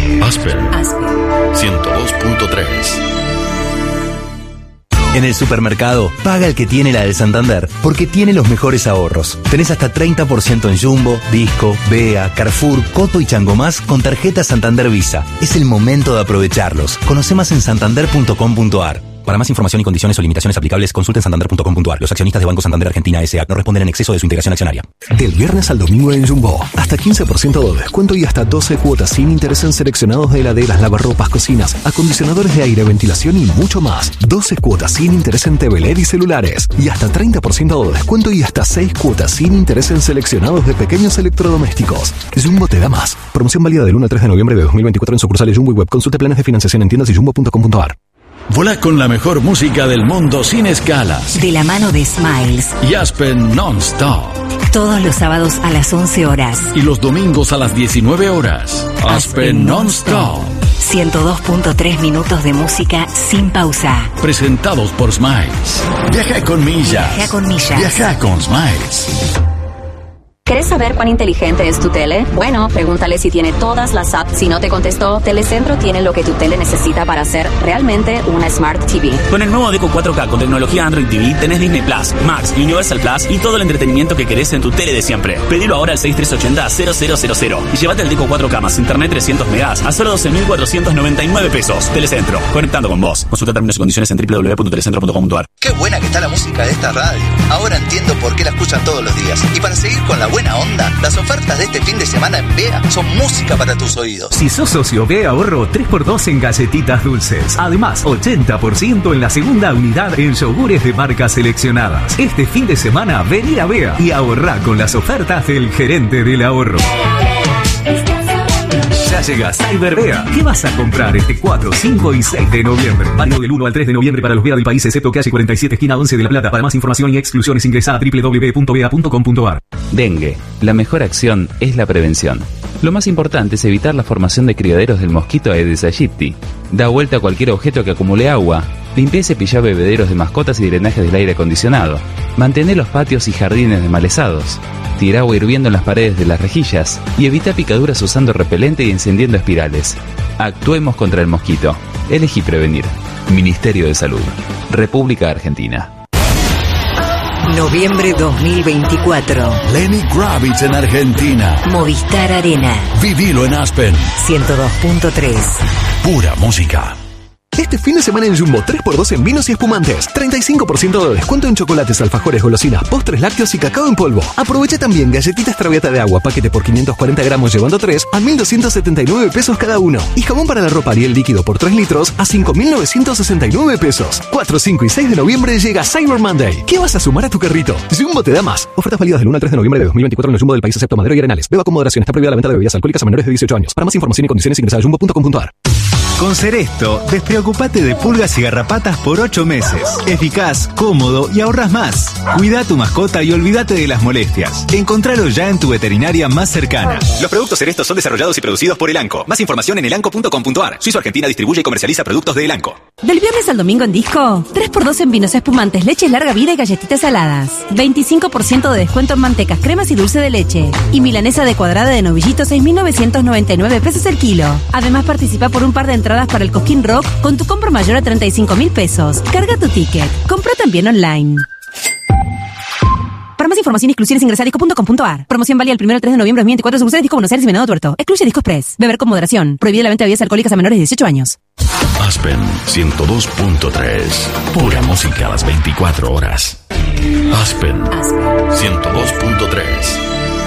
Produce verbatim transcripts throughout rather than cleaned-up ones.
Aspen, Aspen. ciento dos punto tres. En el supermercado, paga el que tiene la del Santander, porque tiene los mejores ahorros. Tenés hasta treinta por ciento en Jumbo, Disco, Bea, Carrefour, Coto y Changomás con tarjeta Santander Visa. Es el momento de aprovecharlos. Conoce más en santander punto com punto ar. Para más información y condiciones o limitaciones aplicables, consulte en santander punto com punto ar. Los accionistas de Banco Santander Argentina S A no responden en exceso de su integración accionaria. Del viernes al domingo en Jumbo, hasta quince por ciento de descuento y hasta doce cuotas sin interés en seleccionados de heladeras, lavarropas, cocinas, acondicionadores de aire, ventilación y mucho más. doce cuotas sin interés en T V L E D y celulares. Y hasta treinta por ciento de descuento y hasta seis cuotas sin interés en seleccionados de pequeños electrodomésticos. Jumbo te da más. Promoción válida del uno al tres de noviembre de dos mil veinticuatro en sucursales Jumbo y web. Consulte planes de financiación en tiendas y jumbo punto com punto ar. Volá con la mejor música del mundo sin escalas. De la mano de Smiles. Y Aspen Non-Stop. Todos los sábados a las once horas. Y los domingos a las diecinueve horas. Aspen, Aspen Non-Stop. ciento dos punto tres minutos de música sin pausa. Presentados por Smiles. Viaja con millas. Viaja con millas. Viaja con Smiles. ¿Querés saber cuán inteligente es tu tele? Bueno, pregúntale si tiene todas las apps. Si no te contestó, Telecentro tiene lo que tu tele necesita para ser realmente una Smart T V. Con el nuevo Deco cuatro K con tecnología Android T V tenés Disney Plus, Max, Universal Plus y todo el entretenimiento que querés en tu tele de siempre. Pedilo ahora al seis tres ocho cero cero cero cero cero y llévate el Deco cuatro K más internet trescientos megas a solo doce mil cuatrocientos noventa y nueve pesos. Telecentro, conectando con vos. Consulta términos y condiciones en doble u doble u doble u punto telecentro punto com punto ar. Qué buena que está la música de esta radio. Ahora entiendo por qué la escuchan todos los días. Y para seguir con la buena onda, las ofertas de este fin de semana en Bea son música para tus oídos. Si sos socio Bea, ahorro tres por dos en galletitas dulces. Además, ochenta por ciento en la segunda unidad en yogures de marcas seleccionadas. Este fin de semana, vení a Bea y ahorrá con las ofertas del gerente del ahorro. Ya llega Cyber Bea. ¿Qué vas a comprar este cuatro, cinco y seis de noviembre? Válido del uno al tres de noviembre para los Bea del país, excepto calle cuarenta y siete, esquina once de La Plata. Para más información y exclusiones ingresa a doble u doble u doble u punto bea punto com punto ar. Dengue. La mejor acción es la prevención. Lo más importante es evitar la formación de criaderos del mosquito Aedes aegypti. Da vuelta a cualquier objeto que acumule agua. Limpia y cepilla bebederos de mascotas y drenajes del aire acondicionado. Mantén los patios y jardines desmalezados. Tira agua hirviendo en las paredes de las rejillas y evita picaduras usando repelente y encendiendo espirales. Actuemos contra el mosquito. Elegí prevenir. Ministerio de Salud. República Argentina. Noviembre dos mil veinticuatro. Lenny Kravitz en Argentina. Movistar Arena. Vivilo en Aspen. ciento dos punto tres. Pura música. Este fin de semana en Jumbo, tres por dos en vinos y espumantes. treinta y cinco por ciento de descuento en chocolates, alfajores, golosinas, postres lácteos y cacao en polvo. Aprovecha también galletitas Traviata de agua, paquete por quinientos cuarenta gramos llevando tres a mil doscientos setenta y nueve pesos cada uno. Y jabón para la ropa Ariel líquido por tres litros a cinco mil novecientos sesenta y nueve pesos. cuatro, cinco y seis de noviembre llega Cyber Monday. ¿Qué vas a sumar a tu carrito? Jumbo te da más. Ofertas válidas del uno al tres de noviembre de dos mil veinticuatro en el Jumbo del país, excepto Madero y Arenales. Beba con moderación. Está prohibida la venta de bebidas alcohólicas a menores de dieciocho años. Para más información y condiciones ingresa a jumbo punto com punto ar. Con Seresto, despreocupate de pulgas y garrapatas por ocho meses. Eficaz, cómodo y ahorras más. Cuida a tu mascota y olvídate de las molestias. Encontralo ya en tu veterinaria más cercana. Los productos Seresto son desarrollados y producidos por Elanco. Más información en elanco punto com punto ar. Suizo Argentina distribuye y comercializa productos de Elanco. Del viernes al domingo en Disco, tres por dos en vinos espumantes, leches larga vida y galletitas saladas. veinticinco por ciento de descuento en mantecas, cremas y dulce de leche. Y milanesa de cuadrada de novillito, seis mil novecientos noventa y nueve pesos el kilo. Además participa por un par de entradas para el Cosquín Rock con tu compra mayor a treinta y cinco mil pesos. Carga tu ticket. Compra también online. Para más información y exclusiones ingresa a disco punto com punto ar. Promoción válida el primero al tres de noviembre de dos mil veinticuatro. Sucursales Disco Buenos Aires y Venado Tuerto. Excluye Disco Express. Beber con moderación. Prohibida la venta de bebidas alcohólicas a menores de dieciocho años. Aspen ciento dos punto tres. Pura música a las veinticuatro horas. Aspen, Aspen. ciento dos punto tres.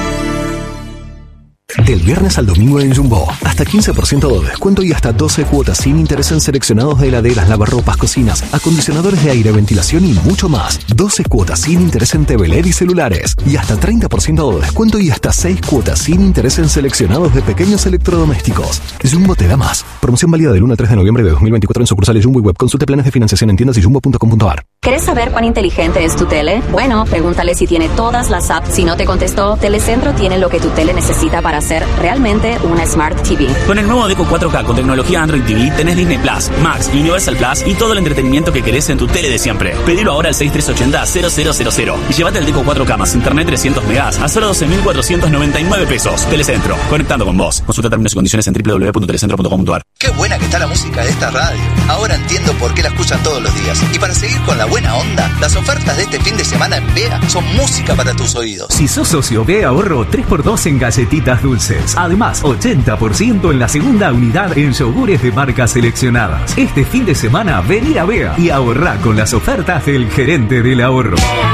Del viernes al domingo en Jumbo, hasta quince por ciento de descuento y hasta doce cuotas sin interés en seleccionados de heladeras, lavarropas, cocinas, acondicionadores de aire, ventilación y mucho más. doce cuotas sin interés en T V L E D y celulares. Y hasta treinta por ciento de descuento y hasta seis cuotas sin interés en seleccionados de pequeños electrodomésticos. Jumbo te da más. Promoción válida del uno al tres de noviembre de dos mil veinticuatro en sucursales Jumbo y web. Consulte planes de financiación en tiendas y jumbo punto com punto ar. ¿Querés saber cuán inteligente es tu tele? Bueno, pregúntale si tiene todas las apps. Si no te contestó, Telecentro tiene lo que tu tele necesita para para ser realmente una Smart T V. Con el nuevo Deco cuatro K con tecnología Android T V tenés Disney Plus, Max, Universal Plus y todo el entretenimiento que querés en tu tele de siempre. Pedilo ahora al seis tres ocho cero cero cero cero cero y llévate el Deco cuatro K más internet trescientos megas a solo doce mil cuatrocientos noventa y nueve pesos. Telecentro, conectando con vos. Consulta términos y condiciones en doble u doble u doble u punto telecentro punto com punto a r. Qué buena que está la música de esta radio. Ahora entiendo por qué la escuchan todos los días. Y para seguir con la buena onda, las ofertas de este fin de semana en Bea son música para tus oídos. Si sos socio B, ahorro tres por dos en galletitas dulces. Además, ochenta por ciento en la segunda unidad en yogures de marcas seleccionadas. Este fin de semana, vení a Bea y ahorrá con las ofertas del gerente del ahorro.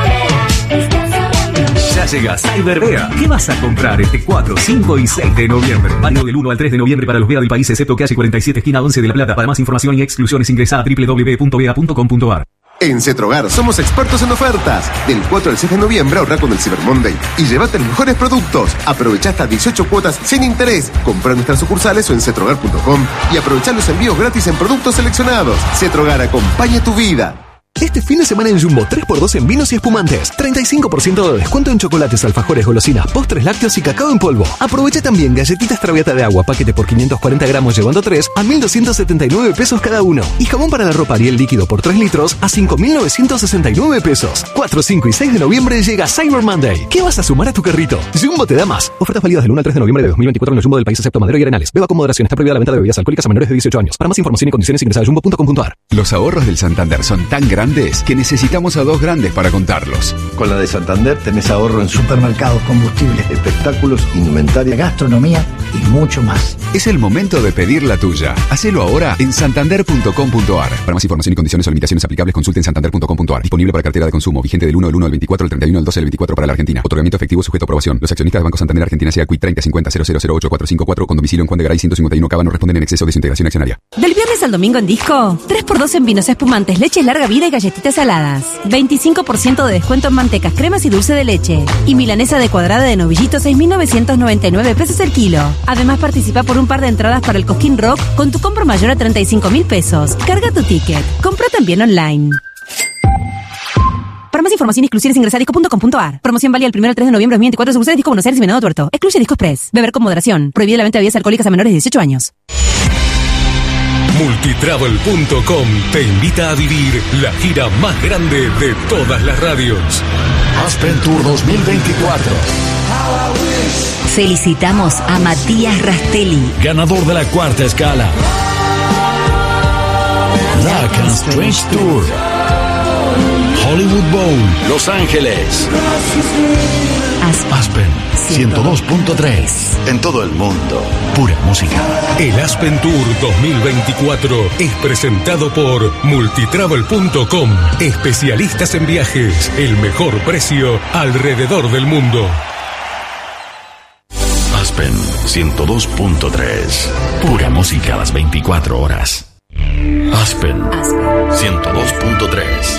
Ya llega Cyber Bea. ¿Qué vas a comprar este cuatro, cinco y seis de noviembre? Válido del uno al tres de noviembre para los Bea del país, excepto calle cuarenta y siete, esquina once de La Plata. Para más información y exclusiones ingresá a doble u doble u doble u punto bea punto com punto a r. En Cetrogar somos expertos en ofertas. Del cuatro al seis de noviembre ahorra con el Cyber Monday y llévate los mejores productos. Aprovecha hasta dieciocho cuotas sin interés. Compra en nuestras sucursales o en cetrogar punto com y aprovecha los envíos gratis en productos seleccionados. Cetrogar, acompaña tu vida. Este fin de semana en Jumbo, tres por dos en vinos y espumantes. treinta y cinco por ciento de descuento en chocolates, alfajores, golosinas, postres lácteos y cacao en polvo. Aprovecha también galletitas Traviata de agua, paquete por quinientos cuarenta gramos llevando tres a mil doscientos setenta y nueve pesos cada uno. Y jabón para la ropa Ariel líquido por tres litros a cinco mil novecientos sesenta y nueve pesos. cuatro, cinco y seis de noviembre llega Cyber Monday. ¿Qué vas a sumar a tu carrito? Jumbo te da más. Ofertas válidas del uno al tres de noviembre de dos mil veinticuatro en el Jumbo del país, excepto Madero y Arenales. Beba con moderación. Está prohibida la venta de bebidas alcohólicas a menores de dieciocho años. Para más información y condiciones ingresa a jumbo punto com punto a r. Los ahorros del Santander son tan grandes que necesitan Necesitamos a dos grandes para contarlos. Con la de Santander tenés ahorro en supermercados, combustibles, espectáculos, indumentaria, gastronomía y mucho más. Es el momento de pedir la tuya. Hacelo ahora en santander punto com punto a r. Para más información y condiciones o limitaciones aplicables, consulte en santander punto com punto a r. Disponible para cartera de consumo, vigente del uno del uno al veinticuatro, al treinta y uno del doce del veinticuatro para la Argentina. Otorgamiento efectivo sujeto a aprobación. Los accionistas de Banco Santander Argentina S A Q treinta cincuenta cero cero cero ocho cuatro cinco cuatro con domicilio en Juan de Garay ciento cincuenta y uno Cava no responden en exceso de su integración accionaria. Del viernes al domingo en Disco, tres por dos en vinos espumantes, leches larga vida y galletitas saladas. veinticinco por ciento de descuento en mantecas, cremas y dulce de leche. Y milanesa de cuadrada de novillito, seis mil novecientos noventa y nueve pesos el kilo. Además, participa por un par de entradas para el Cosquín Rock con tu compra mayor a treinta y cinco mil pesos. Carga tu ticket. Compra también online. Para más información y exclusiones ingresa a disco punto com punto a r. Promoción válida el primero al tres de noviembre de dos mil veinticuatro. Sucursales Disco Buenos Aires y Venado Tuerto. Excluye Disco Express. Beber con moderación. Prohibida la venta de bebidas alcohólicas a menores de dieciocho años. Multitravel punto com te invita a vivir la gira más grande de todas las radios. Aspen Tour dos mil veinticuatro. Felicitamos a Matías Rastelli, ganador de la cuarta escala. Dark and Strange Tour. Hollywood Bowl, Los Ángeles. Aspen ciento dos punto tres. En todo el mundo, pura música. El Aspen Tour dos mil veinticuatro es presentado por Multitravel punto com. Especialistas en viajes. El mejor precio alrededor del mundo. Aspen ciento dos punto tres. Pura música a las veinticuatro horas. Aspen ciento dos punto tres.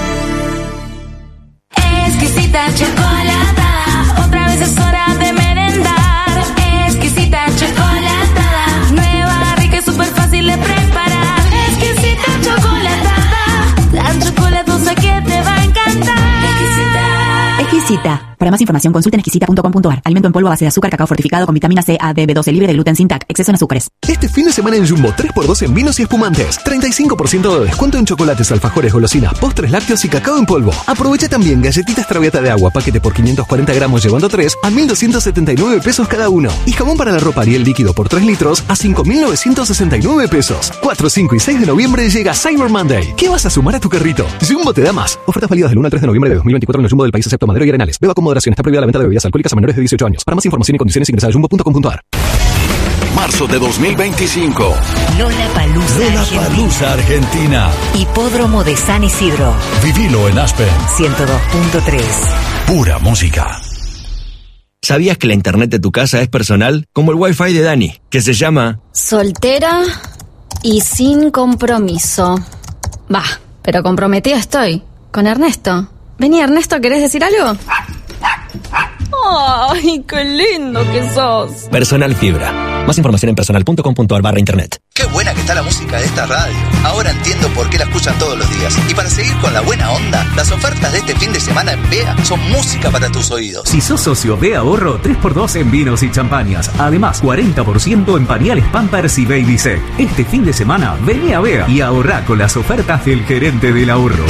Exquisita chocolatada, otra vez es hora de merendar. Exquisita chocolatada, nueva, rica y súper fácil de preparar. Exquisita chocolatada, la chocolatosa que te va a encantar. Exquisita. Exquisita. Para más información consulta en exquisita punto com punto a r. Alimento en polvo a base de azúcar, cacao fortificado con vitamina C, A, D, B doce, libre de gluten, sin T A C, exceso en azúcares. Este fin de semana en Jumbo, tres por dos en vinos y espumantes. treinta y cinco por ciento de descuento en chocolates, alfajores, golosinas, postres lácteos y cacao en polvo. Aprovecha también galletitas Traviata de agua, paquete por quinientos cuarenta gramos llevando tres a mil doscientos setenta y nueve pesos cada uno. Y jabón para la ropa Ariel líquido por tres litros a cinco mil novecientos sesenta y nueve pesos. cuatro, cinco y seis de noviembre llega Cyber Monday. ¿Qué vas a sumar a tu carrito? Jumbo te da más. Ofertas válidas del uno al tres de noviembre de dos mil veinticuatro en el Jumbo del país, excepto Madero y Arenales. Beba con moderación. Está prohibida la venta de bebidas alcohólicas a menores de dieciocho años. Para más información y condiciones ingresa a jumbo punto com punto a r. Marzo de dos mil veinticinco. Lollapalooza, Lollapalooza Argentina. Hipódromo de San Isidro. Vivilo en Aspen ciento dos punto tres. Pura música. ¿Sabías que la internet de tu casa es personal? Como el wifi de Dani, que se llama... Soltera y sin compromiso. Bah, pero comprometida estoy. Con Ernesto. Vení, Ernesto, ¿querés decir algo? ¡Ay, qué lindo que sos! Personal Fibra. Más información en personal punto com punto a r barra internet. Qué buena que está la música de esta radio. Ahora entiendo por qué la escuchan todos los días. Y para seguir con la buena onda, las ofertas de este fin de semana en B E A son música para tus oídos. Si sos socio B E A Ahorro, tres por dos en vinos y champañas. Además, cuarenta por ciento en pañales Pampers y Baby Sec. Este fin de semana, vení a B E A y ahorrá con las ofertas del gerente del ahorro.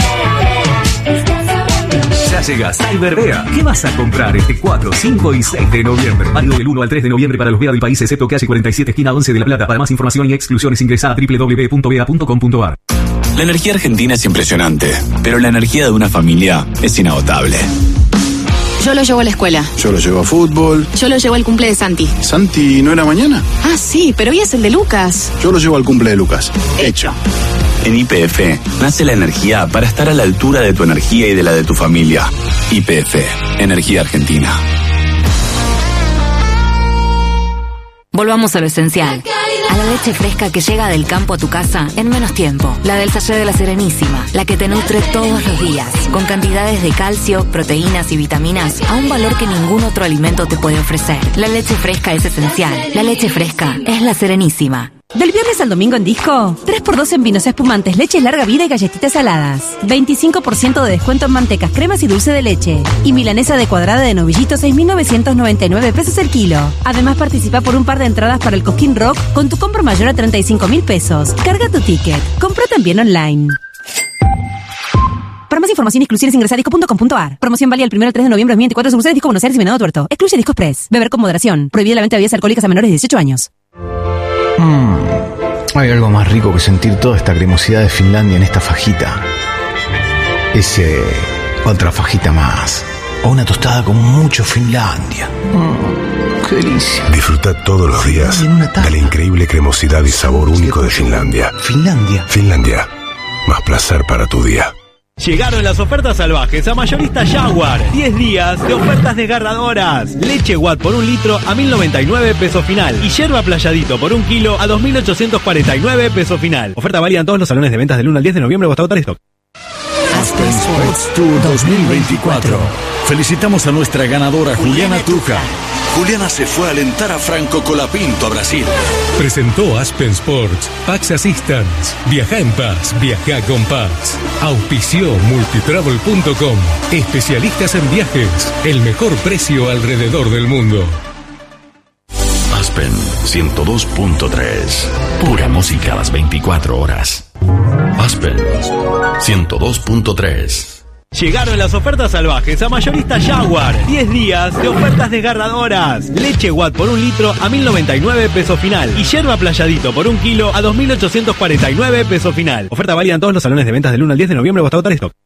Ya llega Cyber B E A. ¿Qué vas a comprar este cuatro, cinco y seis de noviembre? Válido del uno al tres de noviembre para los B E A del país, excepto calle cuarenta y siete, esquina once de La Plata. Para más información y exclusiones ingresa a doble u doble u doble u punto bea punto com punto ar. La energía argentina es impresionante, pero la energía de una familia es inagotable. Yo lo llevo a la escuela. Yo lo llevo a fútbol. Yo lo llevo al cumple de Santi. ¿Santi no era mañana? Ah, sí, pero hoy es el de Lucas. Yo lo llevo al cumple de Lucas. Hecho. En Y P F nace la energía para estar a la altura de tu energía y de la de tu familia. Y P F, Energía Argentina. Volvamos a lo esencial. A la leche fresca que llega del campo a tu casa en menos tiempo. La del sachet de La Serenísima, la que te nutre todos los días, con cantidades de calcio, proteínas y vitaminas a un valor que ningún otro alimento te puede ofrecer. La leche fresca es esencial. La leche fresca es La Serenísima. Del viernes al domingo en Disco, tres por dos en vinos espumantes, leche larga vida y galletitas saladas. veinticinco por ciento de descuento en mantecas, cremas y dulce de leche. Y milanesa de cuadrada de novillito, seis mil novecientos noventa y nueve pesos el kilo. Además, participa por un par de entradas para el Cosquín Rock con tu compra mayor a treinta y cinco mil pesos. Carga tu ticket. Compra también online. Para más información y exclusiones ingresa a disco punto com punto ar. Promoción válida el primero al tres de noviembre de dos mil veinticuatro. Sucursales Disco Buenos Aires y Venado Tuerto. Excluye Disco Express. Beber con moderación. Prohibida la venta de bebidas alcohólicas a menores de dieciocho años. Mm, hay algo más rico que sentir toda esta cremosidad de Finlandia en esta fajita. Ese... otra fajita más. O una tostada con mucho Finlandia. Mm, qué delicia. Disfruta todos los días de la increíble cremosidad y sabor único de Finlandia. Finlandia. Finlandia. Más placer para tu día. Llegaron las ofertas salvajes a Mayorista Jaguar. diez días de ofertas desgarradoras. Leche Watt por un litro a mil noventa y nueve pesos final. Y yerba Playadito por un kilo a dos mil ochocientos cuarenta y nueve pesos final. Oferta válida en todos los salones de ventas del uno al diez de noviembre o hasta agotar stock. Aspen Sports Tour dos mil veinticuatro. Felicitamos a nuestra ganadora Juliana Truja. Juliana se fue a alentar a Franco Colapinto a Brasil. Presentó Aspen Sports, Pax Assistance. Viaja en paz, viaja con Pax. Auspició multitravel punto com. Especialistas en viajes. El mejor precio alrededor del mundo. Aspen ciento dos punto tres. Pura música a las veinticuatro horas. Aspen ciento dos punto tres. Llegaron las ofertas salvajes a Mayorista Jaguar. diez días de ofertas desgarradoras. Leche Watt por un litro a mil noventa y nueve pesos final. Y yerba Playadito por un kilo a dos mil ochocientos cuarenta y nueve pesos final. Oferta válida en todos los salones de ventas del uno al diez de noviembre o hasta agotar stock.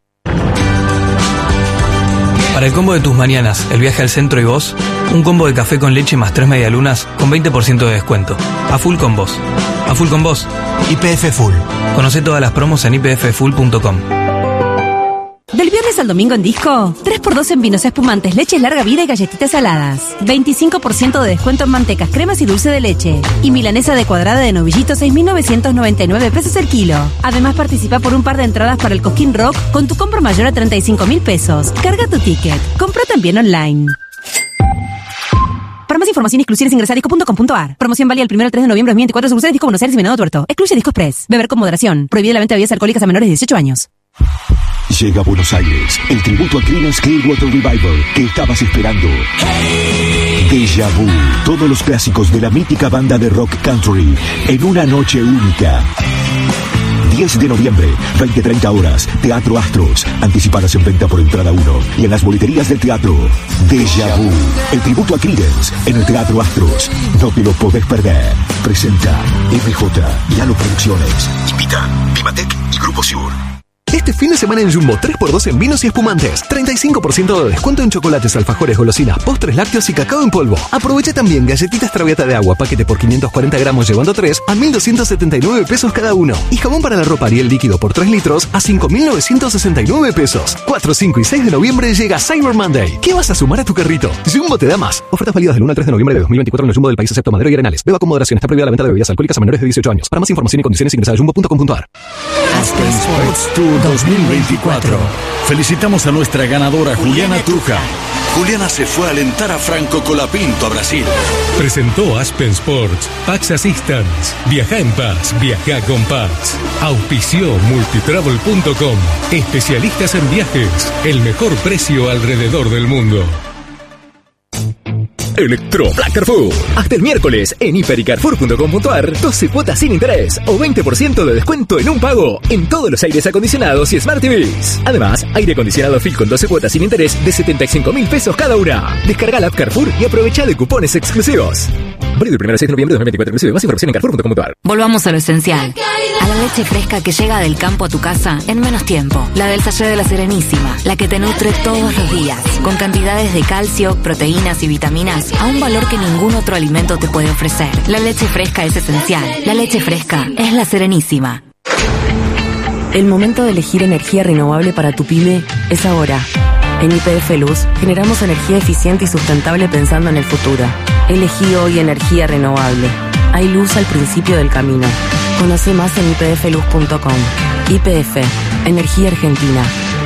Para el combo de tus mañanas, el viaje al centro y vos, un combo de café con leche más tres medialunas con veinte por ciento de descuento. A full con vos. A full con vos. Y P F Full. Conoce todas las promos en i p f full punto com. Del viernes al domingo en Disco, tres por dos en vinos espumantes, leche larga vida y galletitas saladas. veinticinco por ciento de descuento en mantecas, cremas y dulce de leche. Y milanesa de cuadrada de novillito, seis mil novecientos noventa y nueve pesos el kilo. Además, participa por un par de entradas para el Cosquín Rock con tu compra mayor a treinta y cinco mil pesos. Carga tu ticket. Compra también online. Para más información y exclusiones ingresa a disco punto com punto ar. Promoción válida el primero al tres de noviembre de dos mil veinticuatro. Sucursales Disco Buenos Aires y Venado Tuerto. Excluye Disco Express. Beber con moderación. Prohibida la venta de bebidas alcohólicas a menores de dieciocho años. Llega a Buenos Aires el tributo a Creedence Clearwater Revival que estabas esperando. Déjà Vu, todos los clásicos de la mítica banda de rock country en una noche única. diez de noviembre, veinte a treinta horas, Teatro Astros. Anticipadas en venta por entrada uno y en las boleterías del teatro. Déjà Vu, el tributo a Creedence en el Teatro Astros. No te lo podés perder. Presenta M J y Halo Producciones. Invita Vimatec y Grupo Sur. Este fin de semana en Jumbo, tres por dos en vinos y espumantes. treinta y cinco por ciento de descuento en chocolates, alfajores, golosinas, postres lácteos y cacao en polvo. Aprovecha también galletitas Traviata de agua, paquete por quinientos cuarenta gramos llevando tres a mil doscientos setenta y nueve pesos cada uno. Y jabón para la ropa Ariel líquido por tres litros a cinco mil novecientos sesenta y nueve pesos. cuatro, cinco y seis de noviembre llega Cyber Monday. ¿Qué vas a sumar a tu carrito? Jumbo te da más. Ofertas válidas del uno al tres de noviembre de dos mil veinticuatro en el Jumbo del país excepto Madero y Arenales. Beba con moderación. Está prohibida la venta de bebidas alcohólicas a menores de dieciocho años. Para más información y condiciones ingresa a jumbo punto com punto ar. Aspen Sports Tour dos mil veinticuatro. Felicitamos a nuestra ganadora Juliana Truja. Juliana se fue a alentar a Franco Colapinto a Brasil. Presentó Aspen Sports, Pax Assistance. Viaja en paz, viaja con Pax. Auspició multitravel punto com. Especialistas en viajes. El mejor precio alrededor del mundo. Electro Black Carrefour. Hasta el miércoles en hiper y carrefour punto com punto ar, doce cuotas sin interés o veinte por ciento de descuento en un pago en todos los aires acondicionados y Smart T Vs. Además, aire acondicionado Phil con doce cuotas sin interés de setenta y cinco mil pesos cada una. Descarga la app Carrefour y aprovecha de cupones exclusivos. Válido del primero al seis de noviembre de dos mil veinticuatro inclusive. Más información en carrefour punto com punto ar. Volvamos a lo esencial. A la leche fresca que llega del campo a tu casa en menos tiempo. La del sachet de la Serenísima. La que te nutre todos los días. Con cantidades de calcio, proteínas y vitaminas a un valor que ningún otro alimento te puede ofrecer. La leche fresca es esencial. La leche fresca es la Serenísima. El momento de elegir energía renovable para tu pyme es ahora. En Y P F Luz generamos energía eficiente y sustentable pensando en el futuro. Elegí hoy energía renovable. Hay luz al principio del camino. Conoce más en y p f luz punto com. Y P F, Energía Argentina.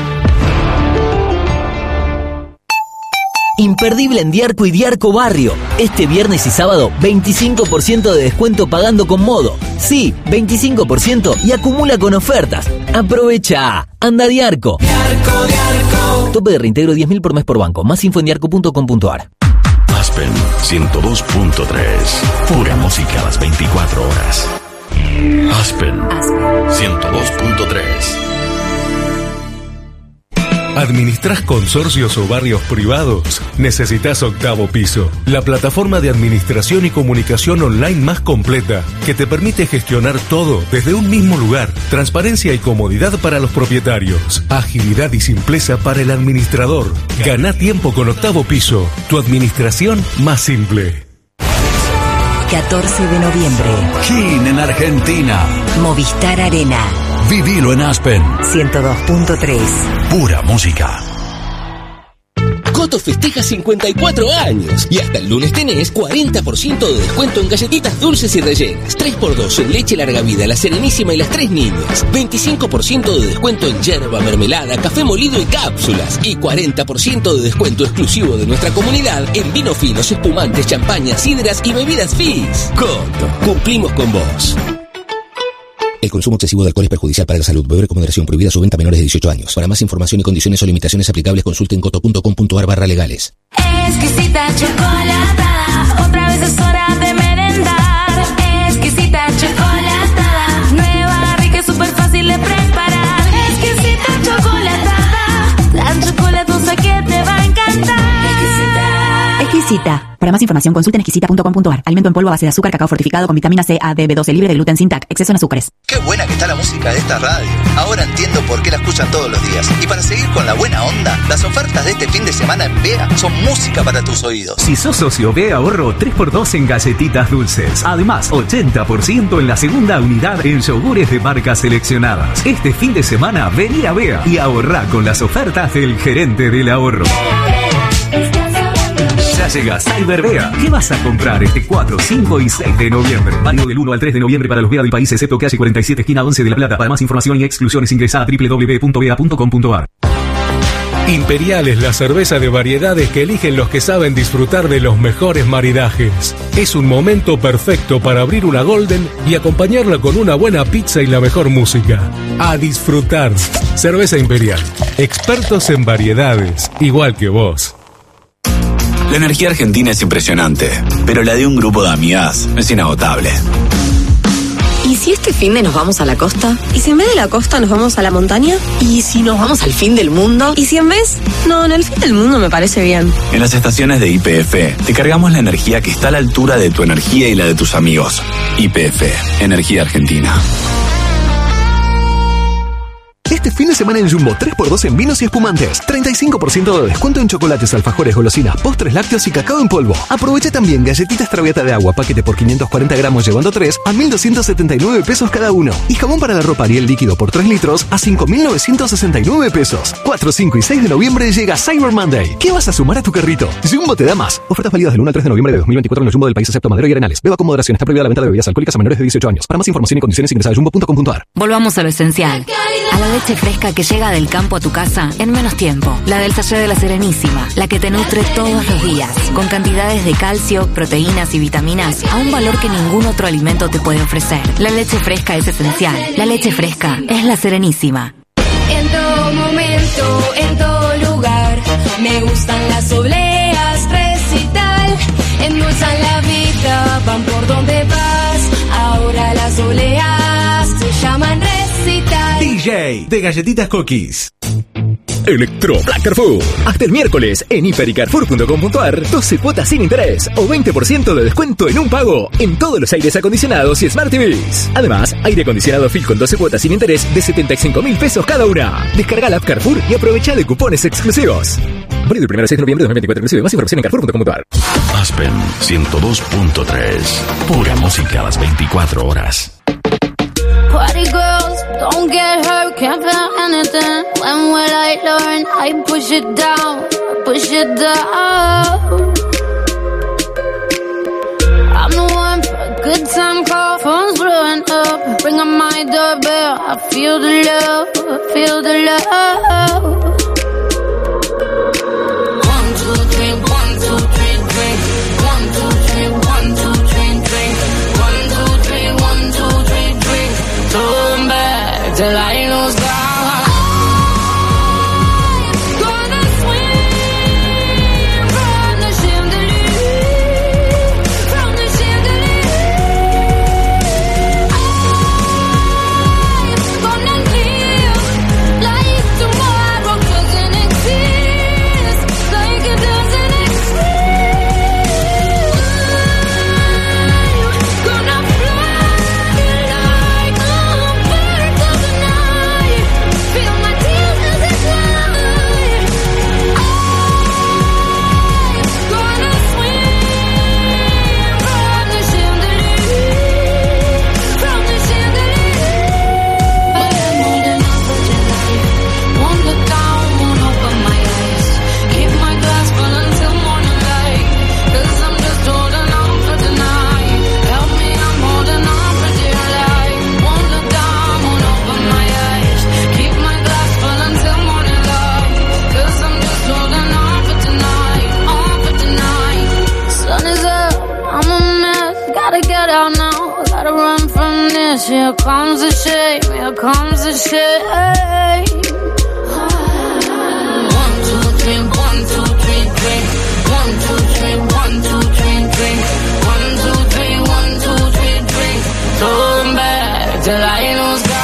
Imperdible en Diarco y Diarco Barrio. Este viernes y sábado, veinticinco por ciento de descuento pagando con Modo. Sí, veinticinco por ciento y acumula con ofertas. Aprovecha. Anda Diarco. Diarco, Diarco. Tope de reintegro diez mil por mes por banco. Más info en diarco punto com punto ar. Aspen ciento dos punto tres. Pura música a las veinticuatro horas. Aspen, Aspen. ciento dos punto tres. ¿Administrás consorcios o barrios privados? Necesitas Octavo Piso, la plataforma de administración y comunicación online más completa, que te permite gestionar todo desde un mismo lugar. Transparencia y comodidad para los propietarios. Agilidad y simpleza para el administrador. Gana tiempo con Octavo Piso, tu administración más simple. catorce de noviembre. Kin en Argentina. Movistar Arena. Vivilo en Aspen. ciento dos punto tres. Pura música. Coto festeja cincuenta y cuatro años y hasta el lunes tenés cuarenta por ciento de descuento en galletitas dulces y rellenas, tres por dos en leche larga vida, la Serenísima y las tres niñas, veinticinco por ciento de descuento en yerba, mermelada, café molido y cápsulas y cuarenta por ciento de descuento exclusivo de nuestra comunidad en vinos finos, espumantes, champañas, sidras y bebidas Fizz. Coto, cumplimos con vos. El consumo excesivo de alcohol es perjudicial para la salud. Beber con moderación. Prohibida su venta a menores de dieciocho años. Para más información y condiciones o limitaciones aplicables, consulte en coto punto com punto ar barra legales. Exquisita chocolatada, otra vez es hora de merendar. Exquisita chocolatada, nueva, rica y súper fácil de preparar. Exquisita chocolatada, la chocolatosa que te va a encantar. Exquisita. Exquisita. Para más información, consulta en exquisita punto com punto ar. Alimento en polvo a base de azúcar, cacao fortificado con vitamina C, A, D, B doce, libre de gluten, sin T A C, exceso en azúcares. Qué buena que está la música de esta radio. Ahora entiendo por qué la escuchan todos los días. Y para seguir con la buena onda, las ofertas de este fin de semana en B E A son música para tus oídos. Si sos socio B E A ahorro tres por dos en galletitas dulces. Además, ochenta por ciento en la segunda unidad en yogures de marcas seleccionadas. Este fin de semana, vení a B E A y ahorrá con las ofertas del gerente del ahorro. Ya llega Cyber B E A. ¿Qué vas a comprar este cuatro, cinco y seis de noviembre? Válido del uno al tres de noviembre para los B E A del país, excepto calle cuarenta y siete, esquina once de La Plata. Para más información y exclusiones ingresa a doble u doble u doble u punto b e a punto com punto ar. Imperial es la cerveza de variedades que eligen los que saben disfrutar de los mejores maridajes. Es un momento perfecto para abrir una Golden y acompañarla con una buena pizza y la mejor música. A disfrutar. Cerveza Imperial. Expertos en variedades, igual que vos. La energía argentina es impresionante, pero la de un grupo de amigas es inagotable. ¿Y si este fin de nos vamos a la costa? ¿Y si en vez de la costa nos vamos a la montaña? ¿Y si nos vamos al fin del mundo? ¿Y si en vez? No, en el fin del mundo me parece bien. En las estaciones de Y P F te cargamos la energía que está a la altura de tu energía y la de tus amigos. Y P F, Energía Argentina. Este fin de semana en Jumbo, tres por dos en vinos y espumantes. treinta y cinco por ciento de descuento en chocolates, alfajores, golosinas, postres lácteos y cacao en polvo. Aprovecha también galletitas Traviata de agua, paquete por quinientos cuarenta gramos llevando tres a mil doscientos setenta y nueve pesos cada uno. Y jabón para la ropa Ariel líquido por tres litros a cinco mil novecientos sesenta y nueve pesos. cuatro, cinco y seis de noviembre llega Cyber Monday. ¿Qué vas a sumar a tu carrito? Jumbo te da más. Ofertas válidas del uno al tres de noviembre de dos mil veinticuatro en el Jumbo del país excepto Madero y Arenales. Beba con moderación. Está prohibida la venta de bebidas alcohólicas a menores de dieciocho años. Para más información y condiciones ingresa a jumbo punto com punto a r. Volvamos a lo esencial. A la leche fresca que llega del campo a tu casa en menos tiempo. La del Taller de la Serenísima. La que te nutre todos los días. Con cantidades de calcio, proteínas y vitaminas a un valor que ningún otro alimento te puede ofrecer. La leche fresca es esencial. La leche fresca es la Serenísima. En todo momento, en todo lugar, me gustan las obleas, recital, endulzan la vida, van por donde vas, ahora las obleas se llaman recital. D J de Galletitas Cookies. Electro Black Carrefour. Hasta el miércoles en hiper y carrefour punto com punto a r, doce cuotas sin interés o veinte por ciento de descuento en un pago en todos los aires acondicionados y Smart T Vs. Además, aire acondicionado Phil con doce cuotas sin interés de setenta y cinco mil pesos cada una. Descarga la app Carrefour y aprovecha de cupones exclusivos. Válido el primero al seis de noviembre de dos mil veinticuatro inclusive. Más información en carrefour punto com punto a r. Aspen ciento dos punto tres. Pura música a las veinticuatro horas. Party girls, don't get hurt, can't feel anything. When will I learn? I push it down, push it down. I'm the one for a good time call, phone's blowing up. Ring on my doorbell, I feel the love, I feel the love. One, two, three, one, two, three, drink. One, two, three, one, two, three, drink. One, two, three, one, two, three, drink. Turn back till I lose God. Here comes the shame, here comes the shame. One, two, three, one, two, three, drink. One, two, three, one, two, three, drink. One, two, three, one, two, three, drink. Turn back till I lose God.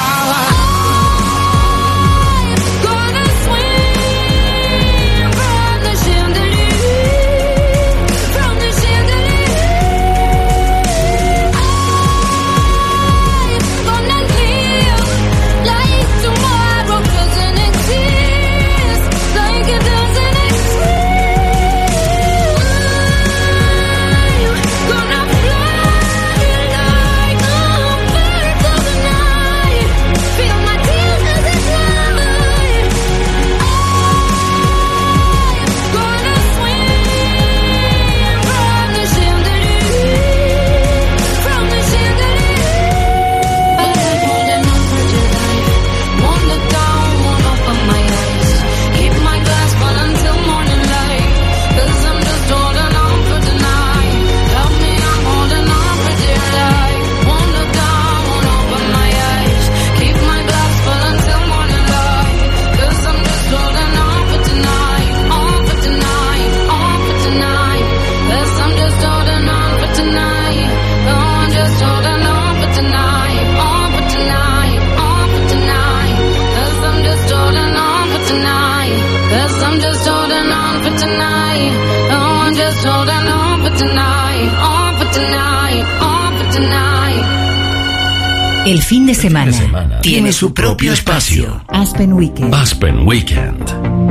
El fin de semana, fin de semana tiene su propio espacio. Aspen Weekend. Aspen Weekend.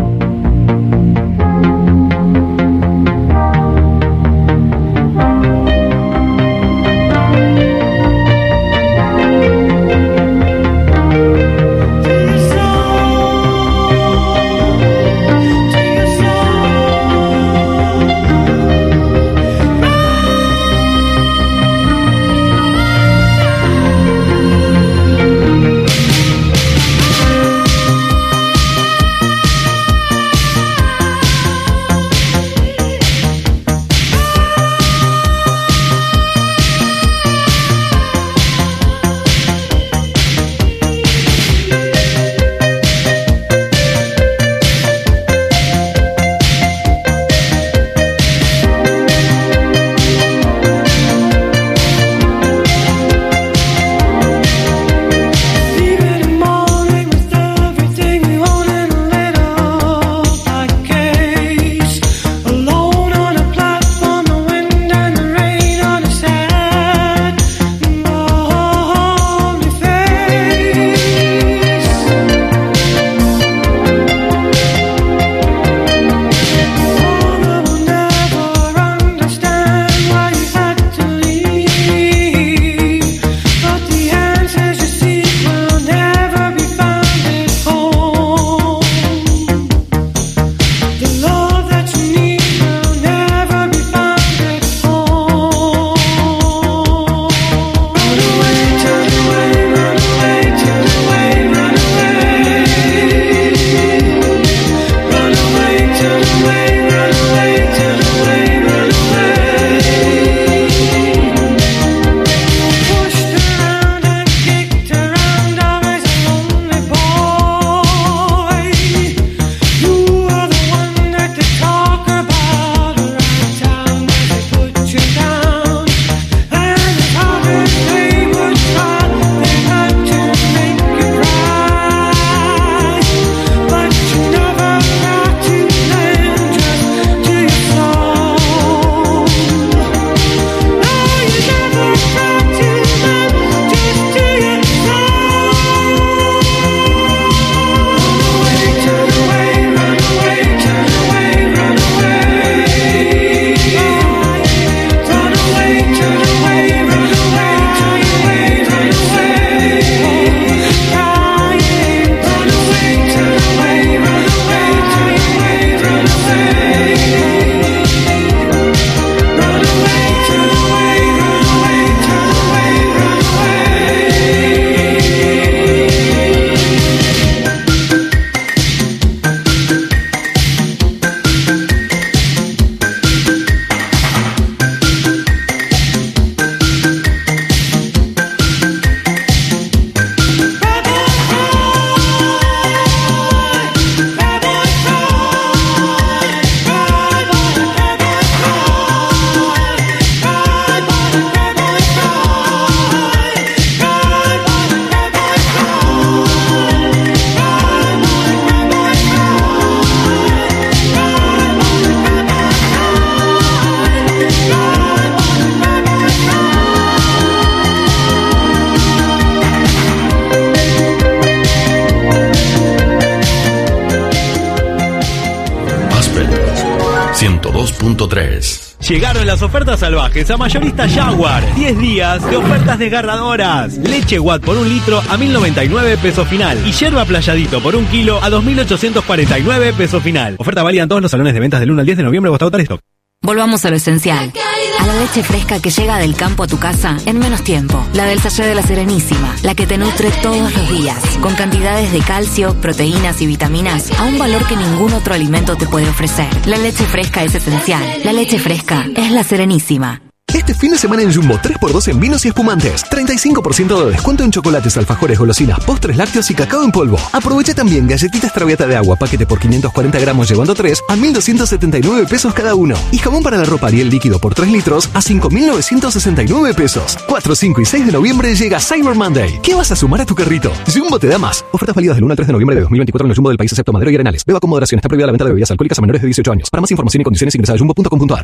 ciento dos punto tres. Llegaron las ofertas salvajes a Mayorista Jaguar. diez días de ofertas desgarradoras. Leche Watt por un litro a mil noventa y nueve pesos final. Y yerba Playadito por un kilo a dos mil ochocientos cuarenta y nueve pesos final. Oferta válida en todos los salones de ventas del uno al diez de noviembre o hasta agotar stock. Volvamos a lo esencial. A la leche fresca que llega del campo a tu casa en menos tiempo. La del sachet de la Serenísima. La que te nutre todos los días. Con cantidades de calcio, proteínas y vitaminas a un valor que ningún otro alimento te puede ofrecer. La leche fresca es esencial. La leche fresca es la Serenísima. Este fin de semana en Jumbo, tres por dos en vinos y espumantes. treinta y cinco por ciento de descuento en chocolates, alfajores, golosinas, postres lácteos y cacao en polvo. Aprovecha también galletitas Traviata de agua, paquete por quinientos cuarenta gramos llevando tres a mil doscientos setenta y nueve pesos cada uno. Y jabón para la ropa Ariel líquido por tres litros a cinco mil novecientos sesenta y nueve pesos. cuatro, cinco y seis de noviembre llega Cyber Monday. ¿Qué vas a sumar a tu carrito? Jumbo te da más. Ofertas válidas del uno al tres de noviembre de dos mil veinticuatro en el Jumbo del país excepto Madero y Arenales. Beba con moderación. Está prohibida la venta de bebidas alcohólicas a menores de dieciocho años. Para más información y condiciones ingresa a jumbo punto com punto ar.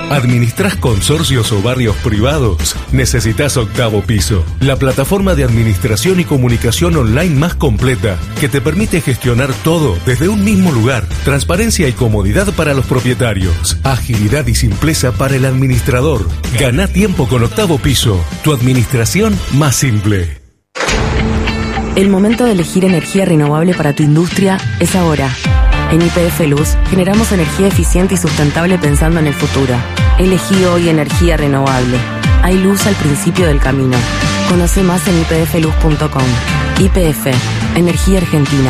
¿Administrás consorcios o barrios privados? Necesitas Octavo Piso, la plataforma de administración y comunicación online más completa que te permite gestionar todo desde un mismo lugar. Transparencia y comodidad para los propietarios. Agilidad y simpleza para el administrador. Gana tiempo con Octavo Piso, tu administración más simple. El momento de elegir energía renovable para tu industria es ahora. En Y P F Luz generamos energía eficiente y sustentable pensando en el futuro. Elegí hoy energía renovable. Hay luz al principio del camino. Conoce más en y p f luz punto com. Y P F, Energía Argentina.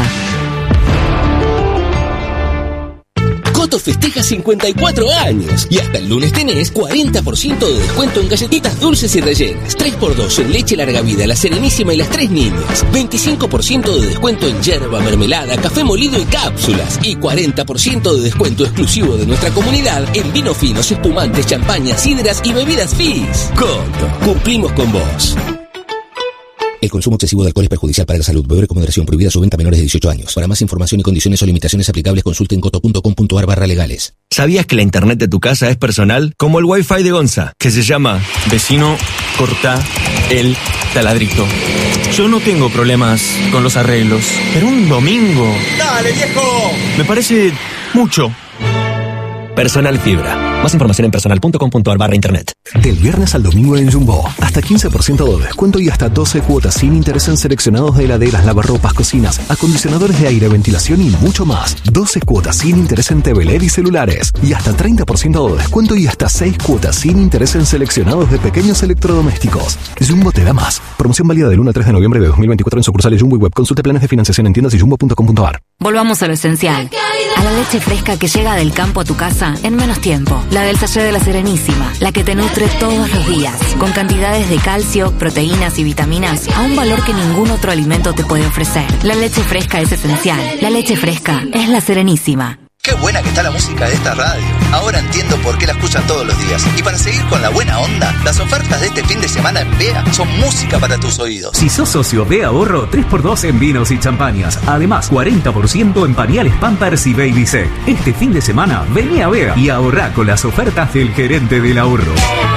Coto festeja cincuenta y cuatro años y hasta el lunes tenés cuarenta por ciento de descuento en galletitas dulces y rellenas. tres por dos en leche larga vida, la Serenísima y las tres niñas. veinticinco por ciento de descuento en yerba, mermelada, café molido y cápsulas. Y cuarenta por ciento de descuento exclusivo de nuestra comunidad en vinos finos, espumantes, champañas, sidras y bebidas Fizz. Coto, cumplimos con vos. El consumo excesivo de alcohol es perjudicial para la salud. Beber con moderación. Prohibida su venta a menores de dieciocho años. Para más información y condiciones o limitaciones aplicables, consulte en coto punto com punto ar barra legales. ¿Sabías que la internet de tu casa es personal? Como el Wi-Fi de Gonza, que se llama Vecino, corta el taladrito. Yo no tengo problemas con los arreglos, pero un domingo... ¡Dale, viejo! Me parece mucho. Personal Fibra. Más información en personal punto com punto ar barra internet. Del viernes al domingo en Jumbo, hasta quince por ciento de descuento y hasta doce cuotas sin interés en seleccionados de heladeras, lavarropas, cocinas, acondicionadores de aire, ventilación y mucho más. doce cuotas sin interés en T V L E D y celulares. Y hasta treinta por ciento de descuento y hasta seis cuotas sin interés en seleccionados de pequeños electrodomésticos. Jumbo te da más. Promoción válida del uno al tres de noviembre de dos mil veinticuatro en sucursales Jumbo y web. Consulte planes de financiación en tiendas y jumbo punto com punto ar. Volvamos a lo esencial. A la leche fresca que llega del campo a tu casa en menos tiempo. La del taller de la Serenísima, la que te nutre todos los días, con cantidades de calcio, proteínas y vitaminas a un valor que ningún otro alimento te puede ofrecer. La leche fresca es esencial. La leche fresca es la Serenísima. Qué buena que está la música de esta radio. Ahora entiendo por qué la escuchan todos los días. Y para seguir con la buena onda, las ofertas de este fin de semana en B E A son música para tus oídos. Si sos socio B E A Ahorro, tres por dos en vinos y champañas. Además, cuarenta por ciento en pañales Pampers y Baby Sec. Este fin de semana, vení a B E A y ahorrá con las ofertas del gerente del ahorro.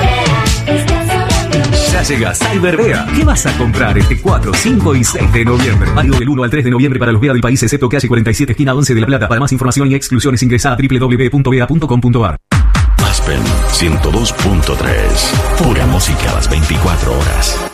Ya llega Cyber B E A. ¿Qué vas a comprar este cuatro, cinco y seis de noviembre? Válido del uno al tres de noviembre para los B E A del país, excepto calle cuarenta y siete, esquina once de La Plata. Para más información y exclusiones ingresá a doble u doble u doble u punto b e a punto com punto ar. Aspen ciento dos punto tres. Pura música a las veinticuatro horas.